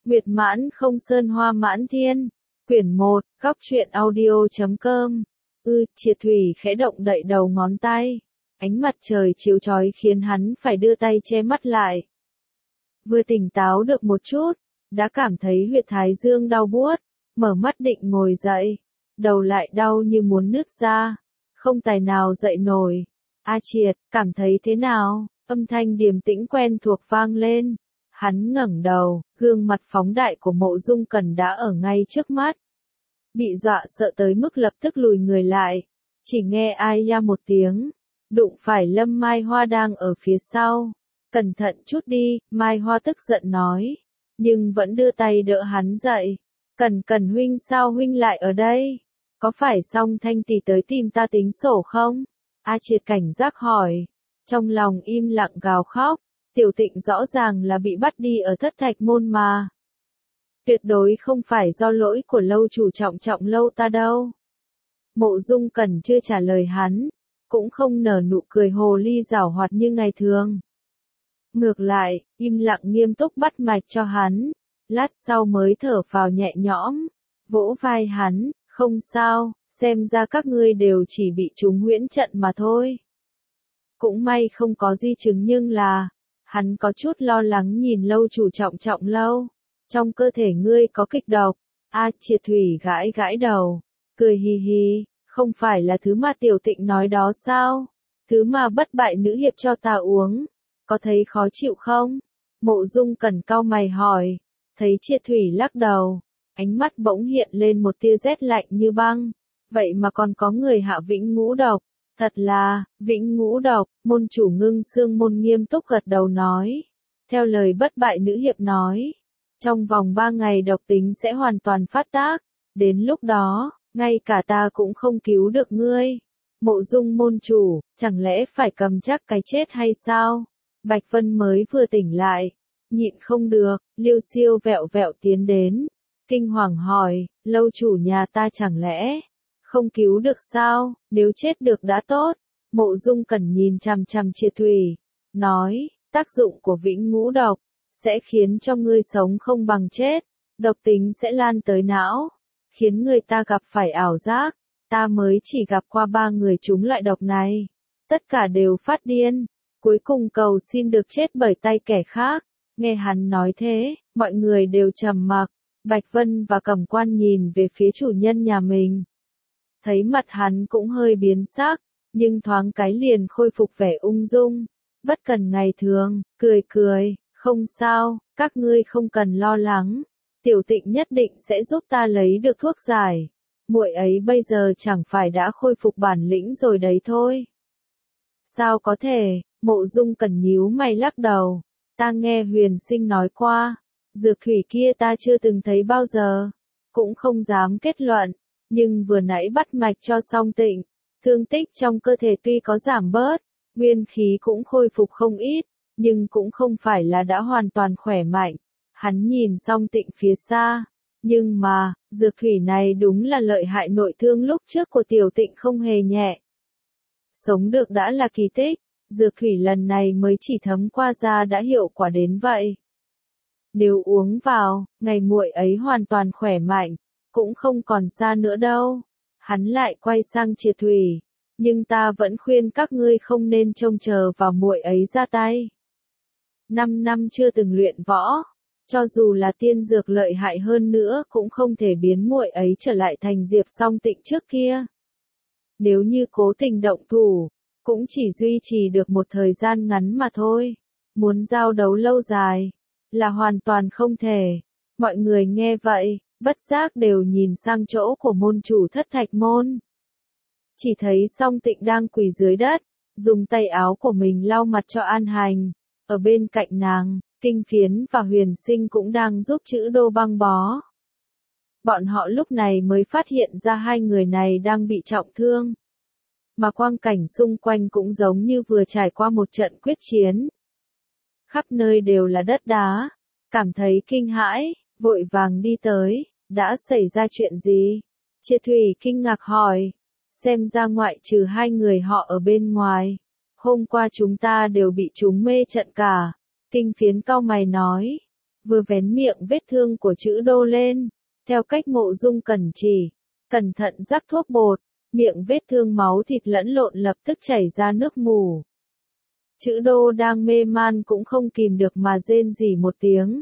Nguyệt mãn không sơn hoa mãn thiên. Quyển 1, góc truyện audio.com. Triệt Thủy khẽ động đậy đầu ngón tay. Ánh mặt trời chiếu chói khiến hắn phải đưa tay che mắt lại. Vừa tỉnh táo được một chút, đã cảm thấy huyệt thái dương đau buốt, mở mắt định ngồi dậy. Đầu lại đau như muốn nứt ra, không tài nào dậy nổi. A Triệt, cảm thấy thế nào? Âm thanh điềm tĩnh quen thuộc vang lên. Hắn ngẩng đầu, gương mặt phóng đại của Mộ Dung Cẩn đã ở ngay trước mắt. Bị dọa sợ tới mức lập tức lùi người lại, chỉ nghe ai ya một tiếng, đụng phải Lâm Mai Hoa đang ở phía sau. Cẩn thận chút đi, Mai Hoa tức giận nói, nhưng vẫn đưa tay đỡ hắn dậy. Cẩn huynh, sao huynh lại ở đây? Có phải Song Thanh tỷ tới tìm ta tính sổ không? A Triệt cảnh giác hỏi, trong lòng im lặng gào khóc. Tiểu Tịnh rõ ràng là bị bắt đi ở Thất Thạch Môn mà. Tuyệt đối không phải do lỗi của lâu chủ trọng lâu ta đâu. Mộ Dung Cẩn chưa trả lời hắn, cũng không nở nụ cười hồ ly giảo hoạt như ngày thường. Ngược lại, im lặng nghiêm túc bắt mạch cho hắn, lát sau mới thở phào nhẹ nhõm, vỗ vai hắn, không sao, xem ra các ngươi đều chỉ bị trúng huyễn trận mà thôi. Cũng may không có di chứng nhưng là, hắn có chút lo lắng nhìn lâu chủ trọng lâu. Trong cơ thể ngươi có kịch độc. A Triệt Thủy gãi gãi đầu, cười hì hì, không phải là thứ mà Tiểu Tịnh nói đó sao? Thứ mà bất bại nữ hiệp cho ta uống. Có thấy khó chịu không? Mộ Dung Cẩn cau mày hỏi. Thấy Triệt Thủy lắc đầu, ánh mắt bỗng hiện lên một tia rét lạnh như băng. Vậy mà còn có người hạ vĩnh ngũ độc. Thật là, vĩnh ngũ độc. Môn chủ Ngưng Xương Môn nghiêm túc gật đầu nói. Theo lời bất bại nữ hiệp nói, trong vòng 3 ngày độc tính sẽ hoàn toàn phát tác. Đến lúc đó, ngay cả ta cũng không cứu được ngươi. Mộ Dung môn chủ, chẳng lẽ phải cầm chắc cái chết hay sao? Bạch Vân mới vừa tỉnh lại, nhịn không được, Liêu Siêu vẹo vẹo tiến đến, kinh hoàng hỏi, lâu chủ nhà ta chẳng lẽ không cứu được sao? Nếu chết được đã tốt. Mộ Dung Cẩn nhìn chằm chằm Triệt Thủy, nói, tác dụng của vĩnh ngũ độc sẽ khiến cho ngươi sống không bằng chết, độc tính sẽ lan tới não, khiến người ta gặp phải ảo giác. Ta mới chỉ gặp qua 3 người trúng loại độc này, tất cả đều phát điên, cuối cùng cầu xin được chết bởi tay kẻ khác. Nghe hắn nói thế, mọi người đều trầm mặc. Bạch Vân và Cẩm Quan nhìn về phía chủ nhân nhà mình, thấy mặt hắn cũng hơi biến sắc, nhưng thoáng cái liền khôi phục vẻ ung dung, bất cần ngày thường, cười. Không sao, các ngươi không cần lo lắng. Tiểu Tịnh nhất định sẽ giúp ta lấy được thuốc giải. Muội ấy bây giờ chẳng phải đã khôi phục bản lĩnh rồi đấy thôi. Sao có thể? Mộ Dung Cẩn nhíu mày lắc đầu. Ta nghe Huyền Sinh nói qua, dược thủy kia ta chưa từng thấy bao giờ, cũng không dám kết luận, nhưng vừa nãy bắt mạch cho Song Tịnh, thương tích trong cơ thể tuy có giảm bớt, nguyên khí cũng khôi phục không ít, nhưng cũng không phải là đã hoàn toàn khỏe mạnh. Hắn nhìn Song Tịnh phía xa, nhưng mà, dược thủy này đúng là lợi hại, nội thương lúc trước của Tiểu Tịnh không hề nhẹ. Sống được đã là kỳ tích, dược thủy lần này mới chỉ thấm qua da đã hiệu quả đến vậy. Nếu uống vào, ngày muội ấy hoàn toàn khỏe mạnh, cũng không còn xa nữa đâu. Hắn lại quay sang Triệt Thủy, nhưng ta vẫn khuyên các ngươi không nên trông chờ vào muội ấy ra tay. 5 năm chưa từng luyện võ, cho dù là tiên dược lợi hại hơn nữa cũng không thể biến muội ấy trở lại thành Diệp Song Tịnh trước kia. Nếu như cố tình động thủ, cũng chỉ duy trì được một thời gian ngắn mà thôi. Muốn giao đấu lâu dài, là hoàn toàn không thể. Mọi người nghe vậy, bất giác đều nhìn sang chỗ của môn chủ Thất Thạch Môn. Chỉ thấy Song Tịnh đang quỳ dưới đất, dùng tay áo của mình lau mặt cho An Hành. Ở bên cạnh nàng, Kinh Phiến và Huyền Sinh cũng đang giúp Chữ Đô băng bó. Bọn họ lúc này mới phát hiện ra hai người này đang bị trọng thương. Mà quang cảnh xung quanh cũng giống như vừa trải qua một trận quyết chiến. Khắp nơi đều là đất đá, cảm thấy kinh hãi, vội vàng đi tới, đã xảy ra chuyện gì? Triệt Thủy kinh ngạc hỏi, xem ra ngoại trừ hai người họ ở bên ngoài, hôm qua chúng ta đều bị chúng mê trận cả. Kinh Phiến cau mày nói, vừa vén miệng vết thương của chữ đô lên, theo cách Mộ Dung Cẩn chỉ, cẩn thận rắc thuốc bột, miệng vết thương máu thịt lẫn lộn lập tức chảy ra nước mù. Chữ đô đang mê man cũng không kìm được mà rên rỉ một tiếng.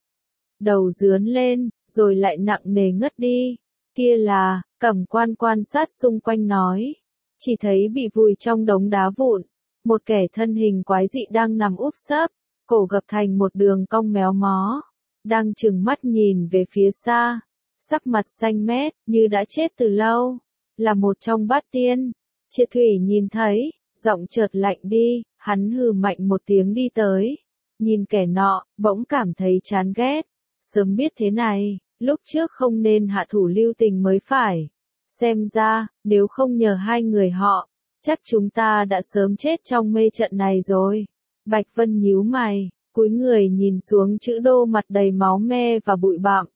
Đầu dướn lên, rồi lại nặng nề ngất đi. Kia là, Cẩm Quan quan sát xung quanh nói. Chỉ thấy bị vùi trong đống đá vụn. Một kẻ thân hình quái dị đang nằm úp sấp, cổ gập thành một đường cong méo mó. Đang trừng mắt nhìn về phía xa. Sắc mặt xanh mét, như đã chết từ lâu. Là một trong bát tiên. Triệt Thủy nhìn thấy, giọng chợt lạnh đi, hắn hừ mạnh một tiếng đi tới. Nhìn kẻ nọ, bỗng cảm thấy chán ghét. Sớm biết thế này, lúc trước không nên hạ thủ lưu tình mới phải. Xem ra, nếu không nhờ hai người họ, chắc chúng ta đã sớm chết trong mê trận này rồi. Bạch Vân nhíu mày, cúi người nhìn xuống chữ đô mặt đầy máu me và bụi bặm.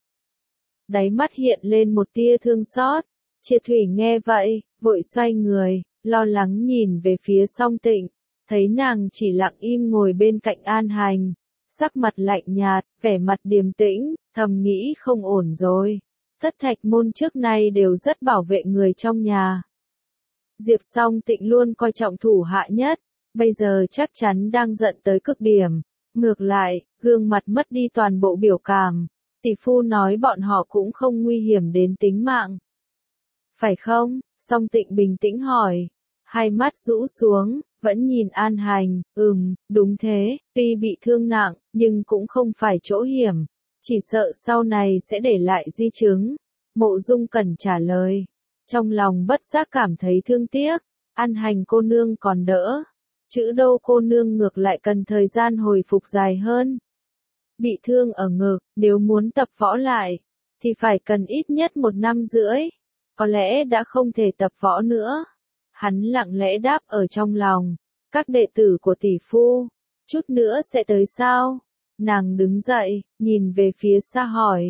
Đáy mắt hiện lên một tia thương xót. Triệt Thủy nghe vậy, vội xoay người, lo lắng nhìn về phía Song Tịnh, thấy nàng chỉ lặng im ngồi bên cạnh An Hành, sắc mặt lạnh nhạt, vẻ mặt điềm tĩnh, thầm nghĩ không ổn rồi. Tất Thạch môn trước nay đều rất bảo vệ người trong nhà. Diệp Song Tịnh luôn coi trọng thủ hạ nhất, bây giờ chắc chắn đang giận tới cực điểm. Ngược lại, gương mặt mất đi toàn bộ biểu cảm. Tỷ phu nói bọn họ cũng không nguy hiểm đến tính mạng. Phải không? Song Tịnh bình tĩnh hỏi. Hai mắt rũ xuống, vẫn nhìn An Hành, đúng thế, tuy bị thương nặng, nhưng cũng không phải chỗ hiểm. Chỉ sợ sau này sẽ để lại di chứng. Mộ Dung Cẩn trả lời. Trong lòng bất giác cảm thấy thương tiếc. An Hành cô nương còn đỡ. Chữ đô cô nương ngược lại cần thời gian hồi phục dài hơn. Bị thương ở ngực, nếu muốn tập võ lại, thì phải cần ít nhất 1 năm rưỡi. Có lẽ đã không thể tập võ nữa. Hắn lặng lẽ đáp ở trong lòng. Các đệ tử của tỷ phu, chút nữa sẽ tới sao? Nàng đứng dậy, nhìn về phía xa hỏi.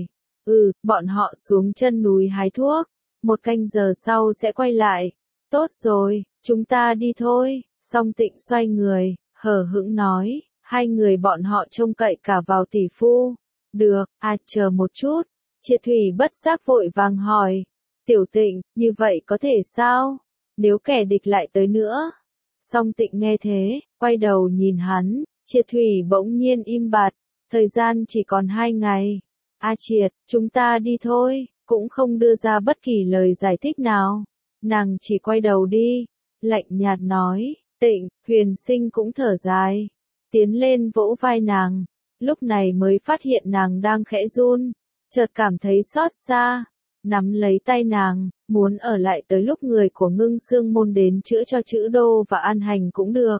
Bọn họ xuống chân núi hái thuốc. 1 canh giờ sau sẽ quay lại. Tốt rồi, chúng ta đi thôi. Song Tịnh xoay người, hờ hững nói. Hai người bọn họ trông cậy cả vào tỷ phu. Được, chờ một chút. Triệt Thủy bất giác vội vàng hỏi. Tiểu Tịnh, như vậy có thể sao? Nếu kẻ địch lại tới nữa. Song Tịnh nghe thế, quay đầu nhìn hắn. Triệt Thủy bỗng nhiên im bặt. Thời gian chỉ còn 2 ngày. Triệt, chúng ta đi thôi. Cũng không đưa ra bất kỳ lời giải thích nào. Nàng chỉ quay đầu đi. Lạnh nhạt nói. Tịnh, Huyền Sinh cũng thở dài. Tiến lên vỗ vai nàng. Lúc này mới phát hiện nàng đang khẽ run. Chợt cảm thấy xót xa. Nắm lấy tay nàng, muốn ở lại tới lúc người của Ngưng Xương môn đến chữa cho chữ đô và An Hành cũng được.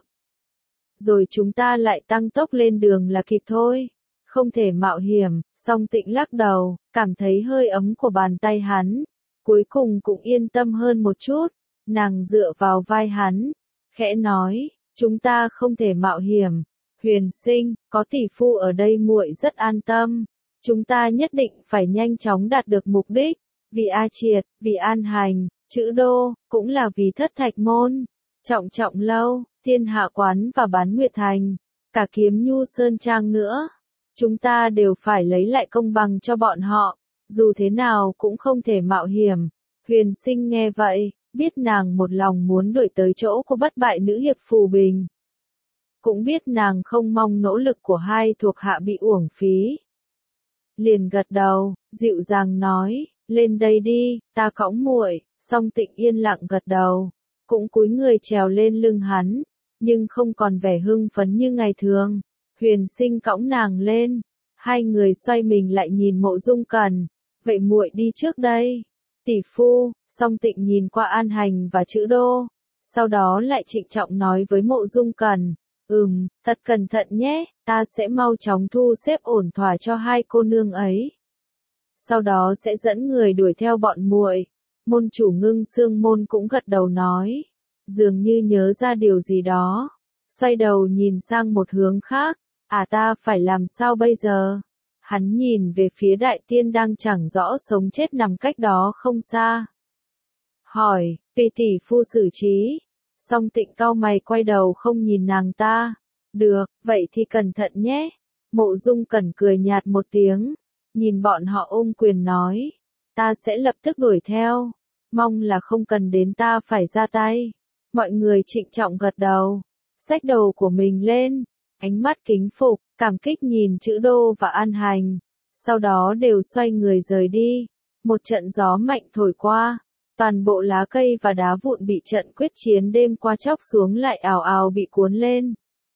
Rồi chúng ta lại tăng tốc lên đường là kịp thôi. Không thể mạo hiểm. Song Tịnh lắc đầu, cảm thấy hơi ấm của bàn tay hắn. Cuối cùng cũng yên tâm hơn một chút. Nàng dựa vào vai hắn, khẽ nói, chúng ta không thể mạo hiểm. Huyền Sinh, có tỷ phu ở đây muội rất an tâm. Chúng ta nhất định phải nhanh chóng đạt được mục đích. Vì Triệt, vì An Hành, chữ đô, cũng là vì Thất Thạch môn. Trọng lâu, Thiên Hạ quán và Bán Nguyệt thành. Cả Kiếm Nhu Sơn trang nữa. Chúng ta đều phải lấy lại công bằng cho bọn họ. Dù thế nào cũng không thể mạo hiểm. Huyền Sinh nghe vậy, biết nàng một lòng muốn đuổi tới chỗ của bất bại nữ hiệp Phù Bình. Cũng biết nàng không mong nỗ lực của hai thuộc hạ bị uổng phí. Liền gật đầu, dịu dàng nói, lên đây đi, ta cõng muội. Song Tịnh yên lặng gật đầu, cũng cúi người trèo lên lưng hắn, nhưng không còn vẻ hưng phấn như ngày thường. Huyền Sinh cõng nàng lên, hai người xoay mình lại nhìn Mộ Dung Cẩn, vậy muội đi trước đây. Tỷ phu. Song Tịnh nhìn qua An Hành và chữ đô, sau đó lại trịnh trọng nói với Mộ Dung Cẩn, thật cẩn thận nhé, ta sẽ mau chóng thu xếp ổn thỏa cho hai cô nương ấy. Sau đó sẽ dẫn người đuổi theo bọn muội. Môn chủ Ngưng Xương môn cũng gật đầu nói, dường như nhớ ra điều gì đó, xoay đầu nhìn sang một hướng khác, ta phải làm sao bây giờ? Hắn nhìn về phía đại tiên đang chẳng rõ sống chết nằm cách đó không xa. Hỏi, vì tỷ phu xử trí. Song Tịnh cau mày quay đầu không nhìn nàng ta. Được, vậy thì cẩn thận nhé. Mộ Dung Cẩn cười nhạt một tiếng, nhìn bọn họ ôm quyền nói, ta sẽ lập tức đuổi theo, mong là không cần đến ta phải ra tay. Mọi người trịnh trọng gật đầu, xách đầu của mình lên, ánh mắt kính phục, cảm kích nhìn Chữ Đô và An Hành, sau đó đều xoay người rời đi. Một trận gió mạnh thổi qua, toàn bộ lá cây và đá vụn bị trận quyết chiến đêm qua chóc xuống lại ào ào bị cuốn lên.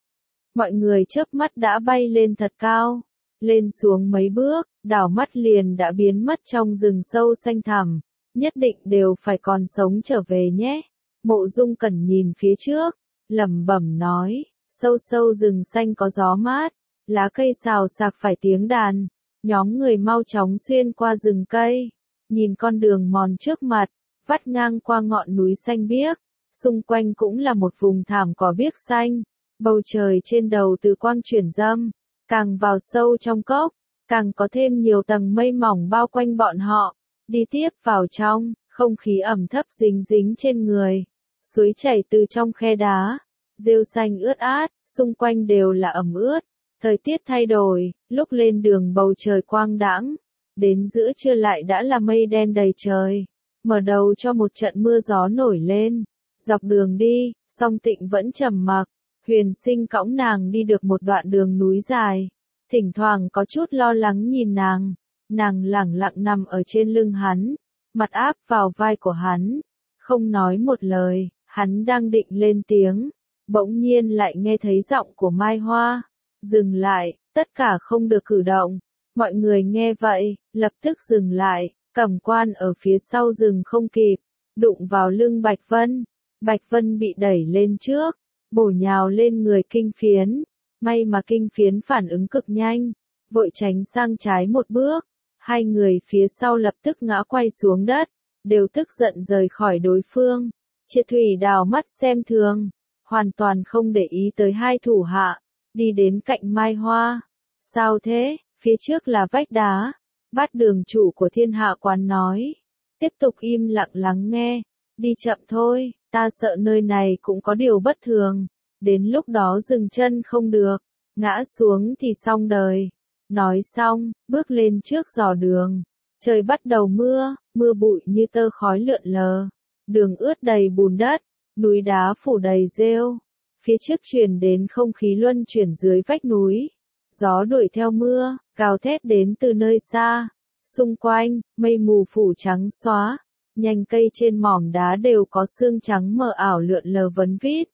Mọi người chớp mắt đã bay lên thật cao, lên xuống mấy bước, đảo mắt liền đã biến mất trong rừng sâu xanh thẳm, nhất định đều phải còn sống trở về nhé. Mộ Dung Cẩn nhìn phía trước, lẩm bẩm nói, sâu sâu rừng xanh có gió mát, lá cây xào xạc phải tiếng đàn, nhóm người mau chóng xuyên qua rừng cây, nhìn con đường mòn trước mặt, vắt ngang qua ngọn núi xanh biếc, xung quanh cũng là một vùng thảm cỏ biếc xanh, bầu trời trên đầu từ quang chuyển dâm, càng vào sâu trong cốc, càng có thêm nhiều tầng mây mỏng bao quanh bọn họ, đi tiếp vào trong, không khí ẩm thấp dính dính trên người, suối chảy từ trong khe đá, rêu xanh ướt át, xung quanh đều là ẩm ướt, thời tiết thay đổi, lúc lên đường bầu trời quang đãng, đến giữa trưa lại đã là mây đen đầy trời, mở đầu cho một trận mưa gió nổi lên. Dọc đường đi, Song Tịnh vẫn trầm mặc, Huyền Sinh cõng nàng đi được một đoạn đường núi dài, thỉnh thoảng có chút lo lắng nhìn nàng lẳng lặng nằm ở trên lưng hắn, mặt áp vào vai của hắn, không nói một lời, hắn đang định lên tiếng, bỗng nhiên lại nghe thấy giọng của Mai Hoa, dừng lại, tất cả không được cử động, mọi người nghe vậy, lập tức dừng lại, Cẩm Quan ở phía sau dừng không kịp, đụng vào lưng Bạch Vân, Bạch Vân bị đẩy lên trước, bổ nhào lên người Kinh Phiến, may mà Kinh Phiến phản ứng cực nhanh, vội tránh sang trái một bước, hai người phía sau lập tức ngã quay xuống đất, đều tức giận rời khỏi đối phương. Triệt Thủy đào mắt xem thường, hoàn toàn không để ý tới hai thủ hạ, đi đến cạnh Mai Hoa. Sao thế, phía trước là vách đá, Bát đường chủ của Thiên Hạ Quán nói. Tiếp tục im lặng lắng nghe, đi chậm thôi, ta sợ nơi này cũng có điều bất thường, đến lúc đó dừng chân không được, ngã xuống thì xong đời. Nói xong, bước lên trước dò đường, trời bắt đầu mưa, mưa bụi như tơ khói lượn lờ, đường ướt đầy bùn đất, núi đá phủ đầy rêu, phía trước truyền đến không khí luân chuyển dưới vách núi, gió đuổi theo mưa, gào thét đến từ nơi xa, xung quanh, mây mù phủ trắng xóa, nhành cây trên mỏm đá đều có sương trắng mờ ảo lượn lờ vấn vít.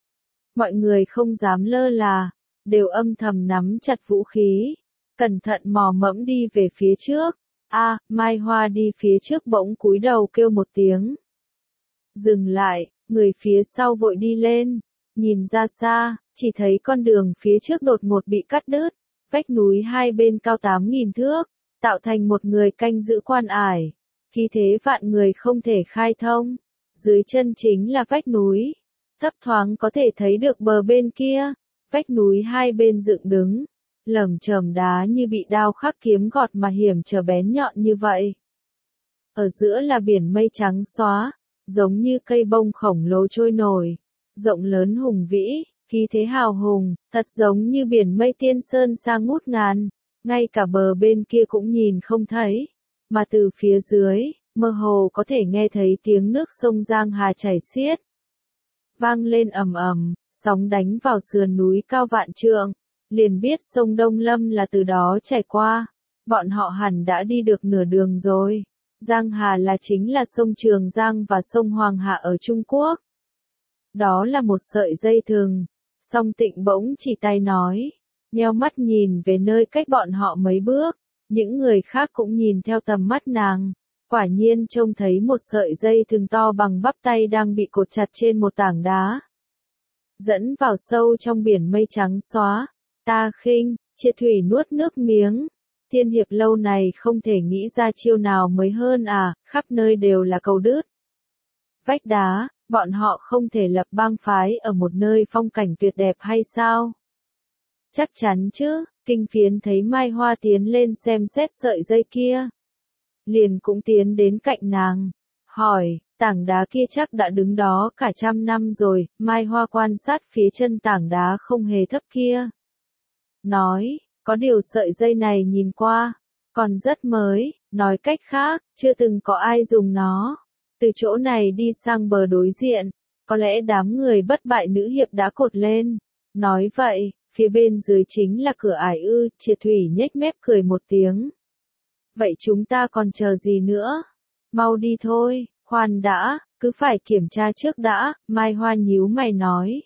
Mọi người không dám lơ là, đều âm thầm nắm chặt vũ khí, cẩn thận mò mẫm đi về phía trước. Mai Hoa đi phía trước bỗng cúi đầu kêu một tiếng. Dừng lại, người phía sau vội đi lên, nhìn ra xa, chỉ thấy con đường phía trước đột ngột bị cắt đứt, vách núi hai bên cao 8.000 thước, tạo thành một người canh giữ quan ải, khí thế vạn người không thể khai thông. Dưới chân chính là vách núi, thấp thoáng có thể thấy được bờ bên kia, vách núi hai bên dựng đứng, lởm chởm đá như bị đao khắc kiếm gọt mà hiểm trở bén nhọn như vậy. Ở giữa là biển mây trắng xóa, giống như cây bông khổng lồ trôi nổi, rộng lớn hùng vĩ, khí thế hào hùng, thật giống như biển mây tiên sơn xa ngút ngàn, ngay cả bờ bên kia cũng nhìn không thấy, mà từ phía dưới, mơ hồ có thể nghe thấy tiếng nước sông Giang Hà chảy xiết. Vang lên ầm ầm, sóng đánh vào sườn núi cao vạn trượng, liền biết sông Đông Lâm là từ đó chảy qua, bọn họ hẳn đã đi được nửa đường rồi. Giang Hà là chính là sông Trường Giang và sông Hoàng Hà ở Trung Quốc. Đó là một sợi dây thừng. Song Tịnh bỗng chỉ tay nói, nheo mắt nhìn về nơi cách bọn họ mấy bước, những người khác cũng nhìn theo tầm mắt nàng, quả nhiên trông thấy một sợi dây thừng to bằng bắp tay đang bị cột chặt trên một tảng đá. Dẫn vào sâu trong biển mây trắng xóa, Ta Khinh, Triệt Thủy nuốt nước miếng. Tiên hiệp lâu này không thể nghĩ ra chiêu nào mới hơn khắp nơi đều là cầu đứt. Vách đá, bọn họ không thể lập bang phái ở một nơi phong cảnh tuyệt đẹp hay sao? Chắc chắn chứ, Kinh Phiến thấy Mai Hoa tiến lên xem xét sợi dây kia. Liền cũng tiến đến cạnh nàng, hỏi, tảng đá kia chắc đã đứng đó cả 100 năm rồi, Mai Hoa quan sát phía chân tảng đá không hề thấp kia. Nói, Có điều sợi dây này nhìn qua, còn rất mới, nói cách khác, chưa từng có ai dùng nó. Từ chỗ này đi sang bờ đối diện, có lẽ đám người bất bại nữ hiệp đã cột lên. Nói vậy, phía bên dưới chính là cửa ải ư, Triệt Thủy nhếch mép cười một tiếng. Vậy chúng ta còn chờ gì nữa? Mau đi thôi, khoan đã, cứ phải kiểm tra trước đã, Mai Hoa nhíu mày nói.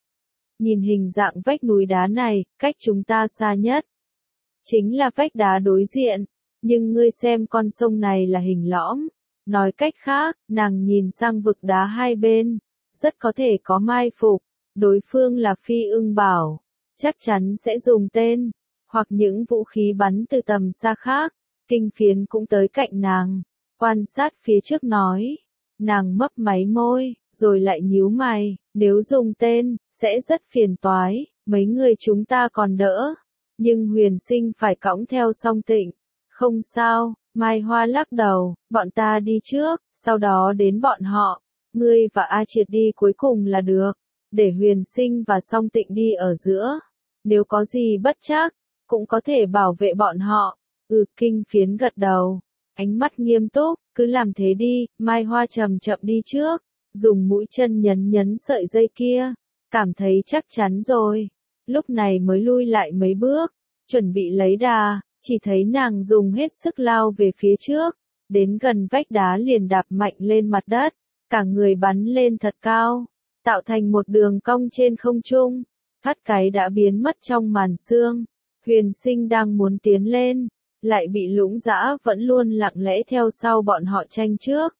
Nhìn hình dạng vách núi đá này, cách chúng ta xa nhất chính là vách đá đối diện, nhưng ngươi xem con sông này là hình lõm. Nói cách khác, nàng nhìn sang vực đá hai bên, rất có thể có mai phục, đối phương là Phi Ưng Bảo, chắc chắn sẽ dùng tên, hoặc những vũ khí bắn từ tầm xa khác. Kinh Phiến cũng tới cạnh nàng, quan sát phía trước nói. Nàng mấp máy môi, rồi lại nhíu mày, nếu dùng tên, sẽ rất phiền toái, mấy người chúng ta còn đỡ. Nhưng Huyền Sinh phải cõng theo Song Tịnh. Không sao, Mai Hoa lắc đầu, bọn ta đi trước, sau đó đến bọn họ. Ngươi và A Triệt đi cuối cùng là được, để Huyền Sinh và Song Tịnh đi ở giữa. Nếu có gì bất trắc, cũng có thể bảo vệ bọn họ. Kinh Phiến gật đầu, ánh mắt nghiêm túc, cứ làm thế đi. Mai Hoa chậm chậm đi trước, dùng mũi chân nhấn nhấn sợi dây kia, cảm thấy chắc chắn rồi. Lúc này mới lui lại mấy bước, chuẩn bị lấy đà, chỉ thấy nàng dùng hết sức lao về phía trước, đến gần vách đá liền đạp mạnh lên mặt đất, cả người bắn lên thật cao, tạo thành một đường cong trên không trung, thoát cái đã biến mất trong màn sương. Huyền Sinh đang muốn tiến lên, lại bị Lũng Dã vẫn luôn lặng lẽ theo sau bọn họ tranh trước.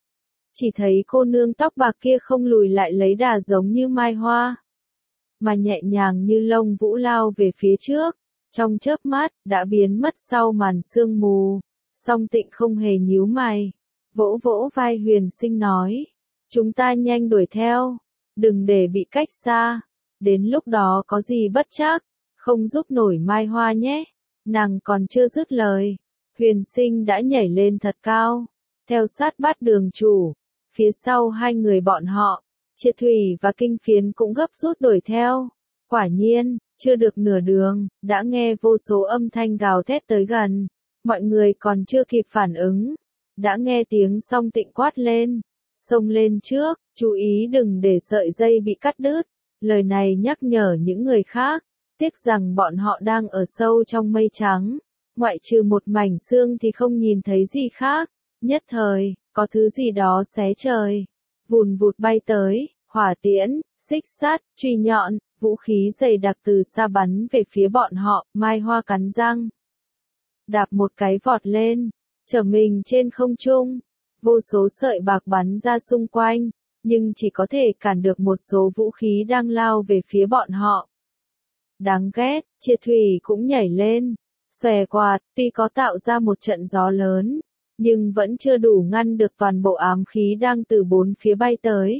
Chỉ thấy cô nương tóc bạc kia không lùi lại lấy đà giống như Mai Hoa, mà nhẹ nhàng như lông vũ lao về phía trước, trong chớp mắt, đã biến mất sau màn sương mù. Song Tịnh không hề nhíu mày, vỗ vỗ vai Huyền Sinh nói, chúng ta nhanh đuổi theo, đừng để bị cách xa, đến lúc đó có gì bất trắc, không giúp nổi Mai Hoa nhé. Nàng còn chưa dứt lời, Huyền Sinh đã nhảy lên thật cao, theo sát Bát Đường chủ, phía sau hai người bọn họ, Triệt Thủy và Kinh Phiến cũng gấp rút đuổi theo. Quả nhiên, chưa được nửa đường, đã nghe vô số âm thanh gào thét tới gần, mọi người còn chưa kịp phản ứng, đã nghe tiếng Song Tịnh quát lên, xông lên trước, chú ý đừng để sợi dây bị cắt đứt. Lời này nhắc nhở những người khác, tiếc rằng bọn họ đang ở sâu trong mây trắng, ngoại trừ một mảnh sương thì không nhìn thấy gì khác. Nhất thời, có thứ gì đó xé trời, vùn vụt bay tới, hỏa tiễn, xích sắt, chùy nhọn, vũ khí dày đặc từ xa bắn về phía bọn họ. Mai Hoa cắn răng, đạp một cái vọt lên, trở mình trên không trung, vô số sợi bạc bắn ra xung quanh, nhưng chỉ có thể cản được một số vũ khí đang lao về phía bọn họ. Đáng ghét, Triệt Thủy cũng nhảy lên, xòe quạt, tuy có tạo ra một trận gió lớn, nhưng vẫn chưa đủ ngăn được toàn bộ ám khí đang từ bốn phía bay tới.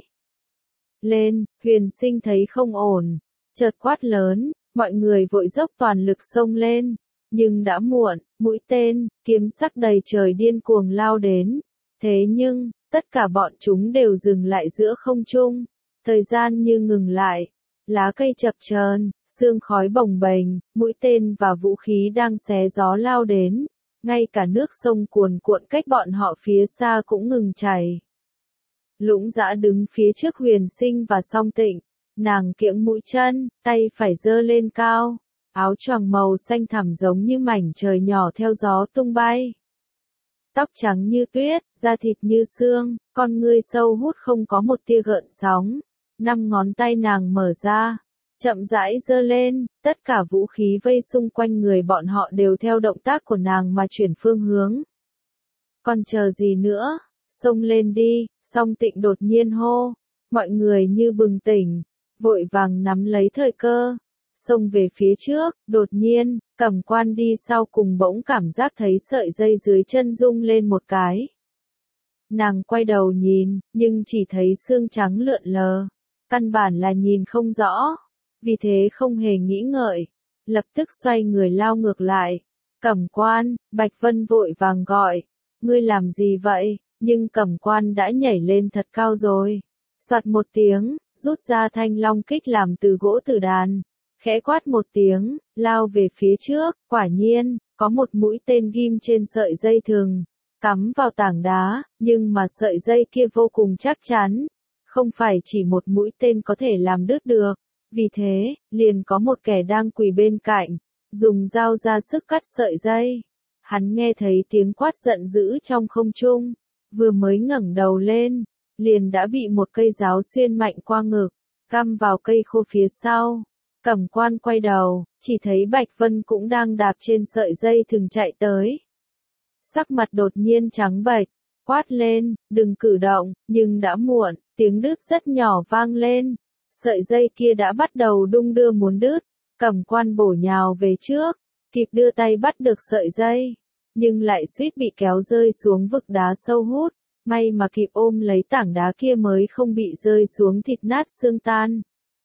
Lên, Huyền Sinh thấy không ổn, chợt quát lớn, mọi người vội dốc toàn lực xông lên, nhưng đã muộn, mũi tên, kiếm sắc đầy trời điên cuồng lao đến. Thế nhưng, tất cả bọn chúng đều dừng lại giữa không trung, thời gian như ngừng lại, lá cây chập chờn, sương khói bồng bềnh, mũi tên và vũ khí đang xé gió lao đến, ngay cả nước sông cuồn cuộn cách bọn họ phía xa cũng ngừng chảy. Lũng Dã đứng phía trước Huyền Sinh và Song Tịnh, nàng kiễng mũi chân, tay phải giơ lên cao, áo choàng màu xanh thẳm giống như mảnh trời nhỏ theo gió tung bay. Tóc trắng như tuyết, da thịt như xương, con ngươi sâu hút không có một tia gợn sóng. 5 ngón tay nàng mở ra, chậm rãi giơ lên, tất cả vũ khí vây xung quanh người bọn họ đều theo động tác của nàng mà chuyển phương hướng. Còn chờ gì nữa, xông lên đi. Song Tịnh đột nhiên hô, mọi người như bừng tỉnh, vội vàng nắm lấy thời cơ, xông về phía trước. Đột nhiên, Cẩm Quan đi sau cùng bỗng cảm giác thấy sợi dây dưới chân rung lên một cái. Nàng quay đầu nhìn, nhưng chỉ thấy xương trắng lượn lờ, căn bản là nhìn không rõ, vì thế không hề nghĩ ngợi, lập tức xoay người lao ngược lại. Cẩm Quan, Bạch Vân vội vàng gọi, ngươi làm gì vậy? Nhưng Cẩm Quan đã nhảy lên thật cao rồi. Soạt một tiếng, rút ra thanh long kích làm từ gỗ tử đàn, khẽ quát một tiếng, lao về phía trước, quả nhiên, có một mũi tên ghim trên sợi dây thừng, cắm vào tảng đá, nhưng mà sợi dây kia vô cùng chắc chắn, không phải chỉ một mũi tên có thể làm đứt được, vì thế, liền có một kẻ đang quỳ bên cạnh, dùng dao ra sức cắt sợi dây. Hắn nghe thấy tiếng quát giận dữ trong không trung, vừa mới ngẩng đầu lên, liền đã bị một cây giáo xuyên mạnh qua ngực, găm vào cây khô phía sau. Cẩm Quan quay đầu, chỉ thấy Bạch Vân cũng đang đạp trên sợi dây thừng chạy tới. Sắc mặt đột nhiên trắng bệch, quát lên, đừng cử động, nhưng đã muộn, tiếng đứt rất nhỏ vang lên. Sợi dây kia đã bắt đầu đung đưa muốn đứt, Cẩm Quan bổ nhào về trước, kịp đưa tay bắt được sợi dây, nhưng lại suýt bị kéo rơi xuống vực đá sâu hút, may mà kịp ôm lấy tảng đá kia mới không bị rơi xuống thịt nát xương tan.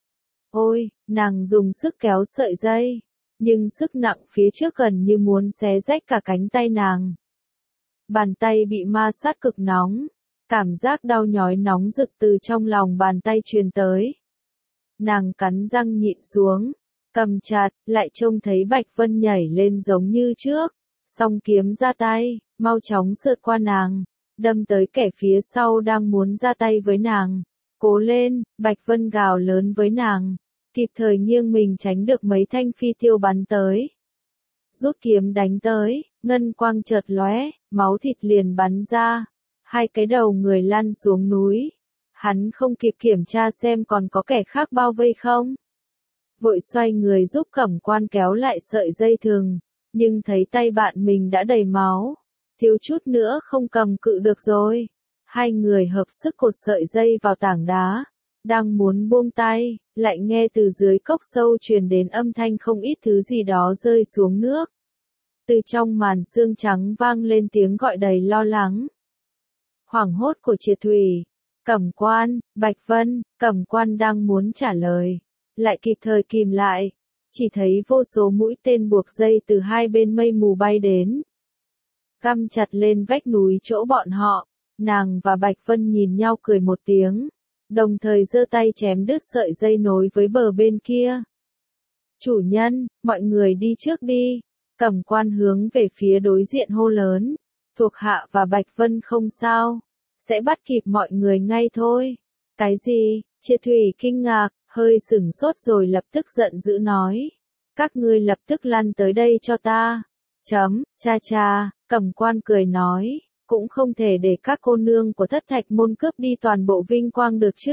Ôi, nàng dùng sức kéo sợi dây, nhưng sức nặng phía trước gần như muốn xé rách cả cánh tay nàng. Bàn tay bị ma sát cực nóng, cảm giác đau nhói nóng rực từ trong lòng bàn tay truyền tới. Nàng cắn răng nhịn xuống, cầm chặt, lại trông thấy Bạch Vân nhảy lên giống như trước, song kiếm ra tay, mau chóng sượt qua nàng, đâm tới kẻ phía sau đang muốn ra tay với nàng. Cố lên, Bạch Vân gào lớn với nàng, kịp thời nghiêng mình tránh được mấy thanh phi tiêu bắn tới. Rút kiếm đánh tới, ngân quang chợt lóe, máu thịt liền bắn ra, hai cái đầu người lăn xuống núi. Hắn không kịp kiểm tra xem còn có kẻ khác bao vây không. Vội xoay người giúp Cẩm Quan kéo lại sợi dây thừng, nhưng thấy tay bạn mình đã đầy máu, thiếu chút nữa không cầm cự được rồi. Hai người hợp sức cột sợi dây vào tảng đá, đang muốn buông tay, lại nghe từ dưới cốc sâu truyền đến âm thanh không ít thứ gì đó rơi xuống nước. Từ trong màn sương trắng vang lên tiếng gọi đầy lo lắng. Hoảng hốt của Triệt Thủy, Cẩm Quan, Bạch Vân. Cẩm Quan đang muốn trả lời, lại kịp thời kìm lại, chỉ thấy vô số mũi tên buộc dây từ hai bên mây mù bay đến, găm chặt lên vách núi chỗ bọn họ. Nàng và Bạch Vân nhìn nhau cười một tiếng, đồng thời giơ tay chém đứt sợi dây nối với bờ bên kia. Chủ nhân, mọi người đi trước đi. Cẩm Quan hướng về phía đối diện hô lớn, thuộc hạ và Bạch Vân không sao, sẽ bắt kịp mọi người ngay thôi. Cái gì? Triệt Thủy kinh ngạc, hơi sửng sốt rồi lập tức giận dữ nói, các ngươi lập tức lăn tới đây cho ta. Cha cha, Cẩm Quan cười nói, cũng không thể để các cô nương của Thất Thạch môn cướp đi toàn bộ vinh quang được chứ.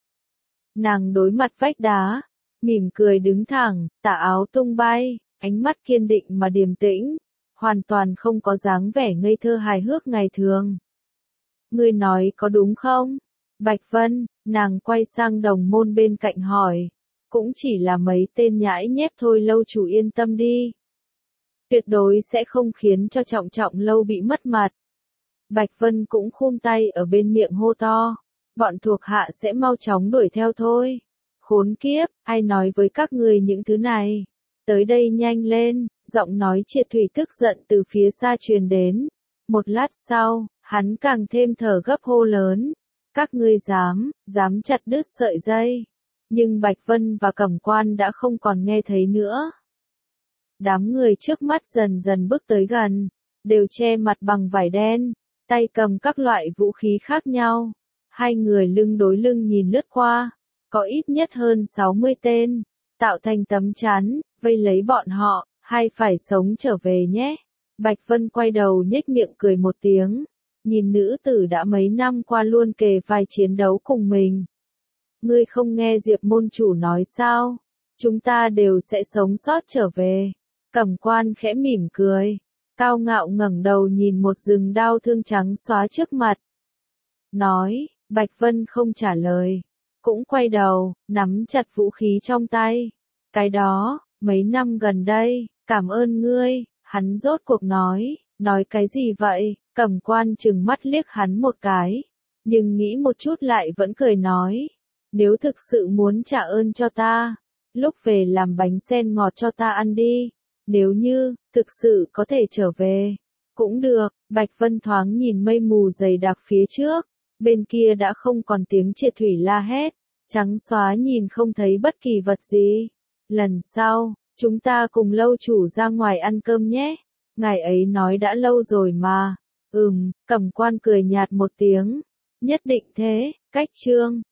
Nàng đối mặt vách đá, mỉm cười đứng thẳng, tà áo tung bay, ánh mắt kiên định mà điềm tĩnh, hoàn toàn không có dáng vẻ ngây thơ hài hước ngày thường. Ngươi nói có đúng không? Bạch Vân, nàng quay sang đồng môn bên cạnh hỏi, cũng chỉ là mấy tên nhãi nhép thôi, lâu chủ yên tâm đi. Tuyệt đối sẽ không khiến cho Trọng Trọng lâu bị mất mặt. Bạch Vân cũng khum tay ở bên miệng hô to, bọn thuộc hạ sẽ mau chóng đuổi theo thôi. Khốn kiếp, ai nói với các người những thứ này? Tới đây nhanh lên, giọng nói Triệt Thủy tức giận từ phía xa truyền đến. Một lát sau, hắn càng thêm thở gấp hô lớn, các ngươi dám chặt đứt sợi dây. Nhưng Bạch Vân và Cẩm Quan đã không còn nghe thấy nữa. Đám người trước mắt dần dần bước tới gần, đều che mặt bằng vải đen, tay cầm các loại vũ khí khác nhau. Hai người lưng đối lưng nhìn lướt qua, có ít nhất hơn 60 tên, tạo thành tấm chắn, vây lấy bọn họ, hay phải sống trở về nhé. Bạch Vân quay đầu nhếch miệng cười một tiếng, nhìn nữ tử đã mấy năm qua luôn kề vai chiến đấu cùng mình. Ngươi không nghe Diệp môn chủ nói sao? Chúng ta đều sẽ sống sót trở về. Cẩm Quan khẽ mỉm cười, cao ngạo ngẩng đầu nhìn một rừng đao thương trắng xóa trước mặt. Nói, Bạch Vân không trả lời, cũng quay đầu, nắm chặt vũ khí trong tay. Cái đó, mấy năm gần đây, cảm ơn ngươi, hắn rốt cuộc nói cái gì vậy? Cẩm Quan trừng mắt liếc hắn một cái, nhưng nghĩ một chút lại vẫn cười nói, nếu thực sự muốn trả ơn cho ta, lúc về làm bánh sen ngọt cho ta ăn đi, nếu như, thực sự có thể trở về, cũng được. Bạch Vân thoáng nhìn mây mù dày đặc phía trước, bên kia đã không còn tiếng Triệt Thủy la hét, trắng xóa nhìn không thấy bất kỳ vật gì. Lần sau, chúng ta cùng lâu chủ ra ngoài ăn cơm nhé. Ngài ấy nói đã lâu rồi mà. Cẩm quan cười nhạt một tiếng. Nhất định thế, cách trương.